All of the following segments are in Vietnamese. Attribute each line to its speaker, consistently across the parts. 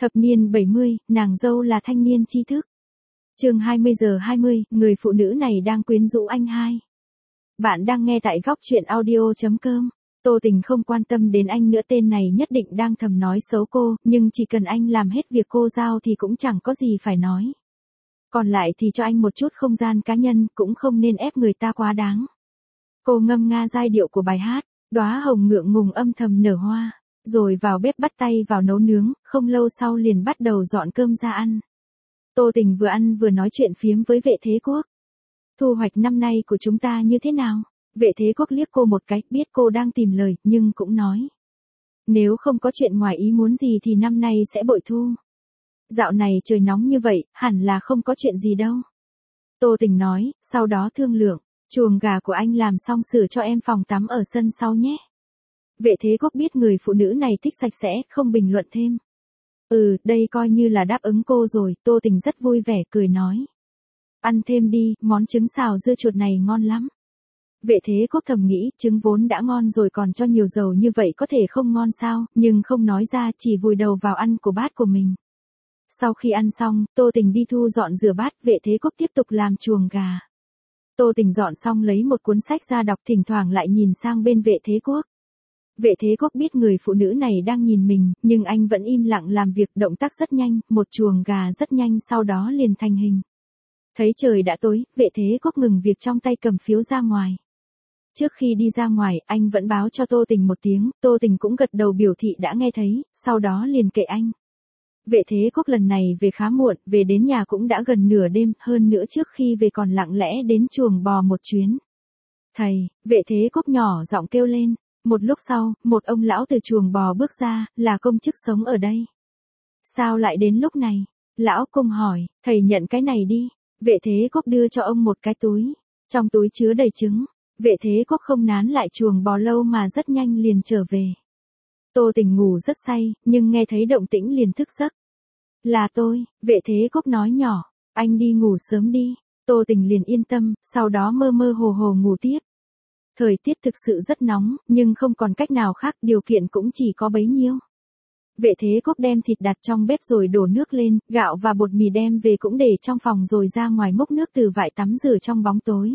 Speaker 1: Thập niên 70, nàng dâu là thanh niên tri thức. Chương 20:20, người phụ nữ này đang quyến rũ anh hai. Bạn đang nghe tại góc truyện audio.com. Tô Tình không quan tâm đến anh nữa, tên này nhất định đang thầm nói xấu cô, nhưng chỉ cần anh làm hết việc cô giao thì cũng chẳng có gì phải nói. Còn lại thì cho anh một chút không gian cá nhân, cũng không nên ép người ta quá đáng. Cô ngâm nga giai điệu của bài hát, đóa hồng ngượng ngùng âm thầm nở hoa, rồi vào bếp bắt tay vào nấu nướng, không lâu sau liền bắt đầu dọn cơm ra ăn. Tô Tình vừa ăn vừa nói chuyện phiếm với Vệ Thế Quốc. Thu hoạch năm nay của chúng ta như thế nào? Vệ Thế Quốc liếc cô một cái, biết cô đang tìm lời, nhưng cũng nói. Nếu không có chuyện ngoài ý muốn gì thì năm nay sẽ bội thu. Dạo này trời nóng như vậy, hẳn là không có chuyện gì đâu. Tô Tình nói, sau đó thương lượng, chuồng gà của anh làm xong sửa cho em phòng tắm ở sân sau nhé. Vệ Thế Quốc biết người phụ nữ này thích sạch sẽ, không bình luận thêm. Đây coi như là đáp ứng cô rồi, Tô Tình rất vui vẻ cười nói. Ăn thêm đi, món trứng xào dưa chuột này ngon lắm. Vệ Thế Quốc thầm nghĩ, trứng vốn đã ngon rồi còn cho nhiều dầu như vậy có thể không ngon sao, nhưng không nói ra, chỉ vùi đầu vào ăn của bát của mình. Sau khi ăn xong, Tô Tình đi thu dọn rửa bát, Vệ Thế Quốc tiếp tục làm chuồng gà. Tô Tình dọn xong lấy một cuốn sách ra đọc, thỉnh thoảng lại nhìn sang bên Vệ Thế Quốc. Vệ Thế Quốc biết người phụ nữ này đang nhìn mình, nhưng anh vẫn im lặng làm việc, động tác rất nhanh, một chuồng gà rất nhanh sau đó liền thành hình. Thấy trời đã tối, Vệ Thế Quốc ngừng việc trong tay, cầm phiếu ra ngoài. Trước khi đi ra ngoài, anh vẫn báo cho Tô Tình một tiếng, Tô Tình cũng gật đầu biểu thị đã nghe thấy, sau đó liền kệ anh. Vệ Thế Quốc lần này về khá muộn, về đến nhà cũng đã gần nửa đêm, hơn nữa trước khi về còn lặng lẽ đến chuồng bò một chuyến. Thầy, Vệ Thế Quốc nhỏ giọng kêu lên. Một lúc sau, một ông lão từ chuồng bò bước ra, là công chức sống ở đây. Sao lại đến lúc này? Lão Công hỏi, thầy nhận cái này đi. Vệ Thế Quốc đưa cho ông một cái túi. Trong túi chứa đầy trứng. Vệ Thế Quốc không nán lại chuồng bò lâu mà rất nhanh liền trở về. Tô Tình ngủ rất say, nhưng nghe thấy động tĩnh liền thức giấc. Là tôi, Vệ Thế Quốc nói nhỏ, anh đi ngủ sớm đi. Tô Tình liền yên tâm, sau đó mơ mơ hồ hồ ngủ tiếp. Thời tiết thực sự rất nóng, nhưng không còn cách nào khác, điều kiện cũng chỉ có bấy nhiêu. Vệ Thế Quốc đem thịt đặt trong bếp rồi đổ nước lên, gạo và bột mì đem về cũng để trong phòng rồi ra ngoài múc nước từ vại tắm rửa trong bóng tối.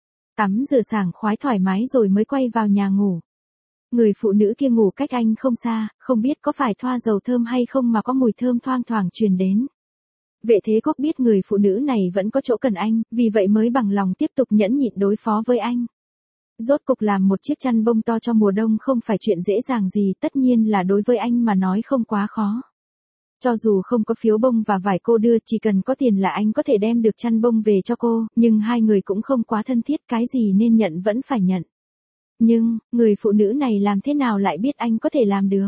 Speaker 1: Tắm rửa sảng khoái thoải mái rồi mới quay vào nhà ngủ. Người phụ nữ kia ngủ cách anh không xa, không biết có phải thoa dầu thơm hay không mà có mùi thơm thoang thoảng truyền đến. Vệ Thế Quốc biết người phụ nữ này vẫn có chỗ cần anh, vì vậy mới bằng lòng tiếp tục nhẫn nhịn đối phó với anh. Rốt cục làm một chiếc chăn bông to cho mùa đông không phải chuyện dễ dàng gì, tất nhiên là đối với anh mà nói không quá khó. Cho dù không có phiếu bông và vải cô đưa, chỉ cần có tiền là anh có thể đem được chăn bông về cho cô, nhưng hai người cũng không quá thân thiết, cái gì nên nhận vẫn phải nhận. Nhưng, người phụ nữ này làm thế nào lại biết anh có thể làm được?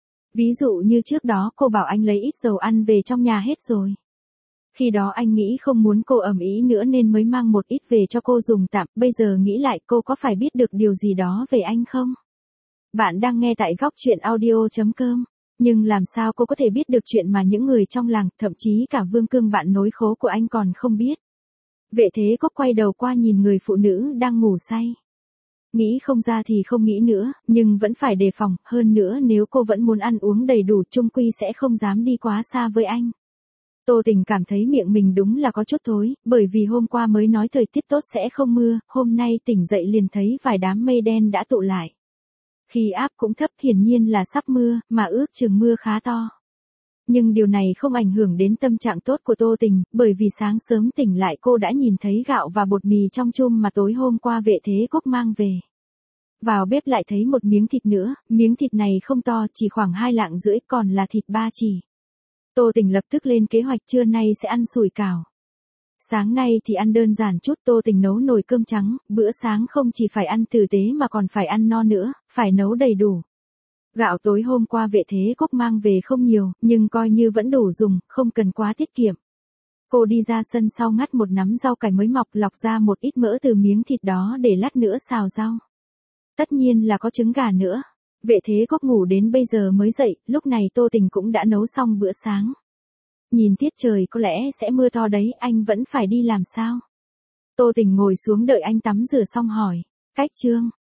Speaker 1: Ví dụ như trước đó cô bảo anh lấy ít dầu ăn về trong nhà hết rồi. Khi đó anh nghĩ không muốn cô ầm ĩ nữa nên mới mang một ít về cho cô dùng tạm, bây giờ nghĩ lại cô có phải biết được điều gì đó về anh không? Bạn đang nghe tại góc truyện audio.com, nhưng làm sao cô có thể biết được chuyện mà những người trong làng, thậm chí cả Vương Cương bạn nối khố của anh còn không biết? Vệ Thế Quốc quay đầu qua nhìn người phụ nữ đang ngủ say. Nghĩ không ra thì không nghĩ nữa, nhưng vẫn phải đề phòng, hơn nữa nếu cô vẫn muốn ăn uống đầy đủ chung quy sẽ không dám đi quá xa với anh. Tô Tình cảm thấy miệng mình đúng là có chút thối, bởi vì hôm qua mới nói thời tiết tốt sẽ không mưa, hôm nay tỉnh dậy liền thấy vài đám mây đen đã tụ lại. Khí áp cũng thấp, hiển nhiên là sắp mưa, mà ước chừng mưa khá to. Nhưng điều này không ảnh hưởng đến tâm trạng tốt của Tô Tình, bởi vì sáng sớm tỉnh lại cô đã nhìn thấy gạo và bột mì trong chum mà tối hôm qua Vệ Thế Quốc mang về. Vào bếp lại thấy một miếng thịt nữa, miếng thịt này không to, chỉ khoảng 2 lạng rưỡi, còn là thịt ba chỉ. Tô Tình lập tức lên kế hoạch trưa nay sẽ ăn sủi cảo. Sáng nay thì ăn đơn giản chút, Tô Tình nấu nồi cơm trắng, bữa sáng không chỉ phải ăn tử tế mà còn phải ăn no nữa, phải nấu đầy đủ. Gạo tối hôm qua Vệ Thế Quốc mang về không nhiều, nhưng coi như vẫn đủ dùng, không cần quá tiết kiệm. Cô đi ra sân sau ngắt một nắm rau cải mới mọc, lọc ra một ít mỡ từ miếng thịt đó để lát nữa xào rau. Tất nhiên là có trứng gà nữa. Vệ Thế Quốc ngủ đến bây giờ mới dậy, lúc này Tô Tình cũng đã nấu xong bữa sáng. Nhìn tiết trời có lẽ sẽ mưa to đấy, anh vẫn phải đi làm sao? Tô Tình ngồi xuống đợi anh tắm rửa xong hỏi, cách Trương,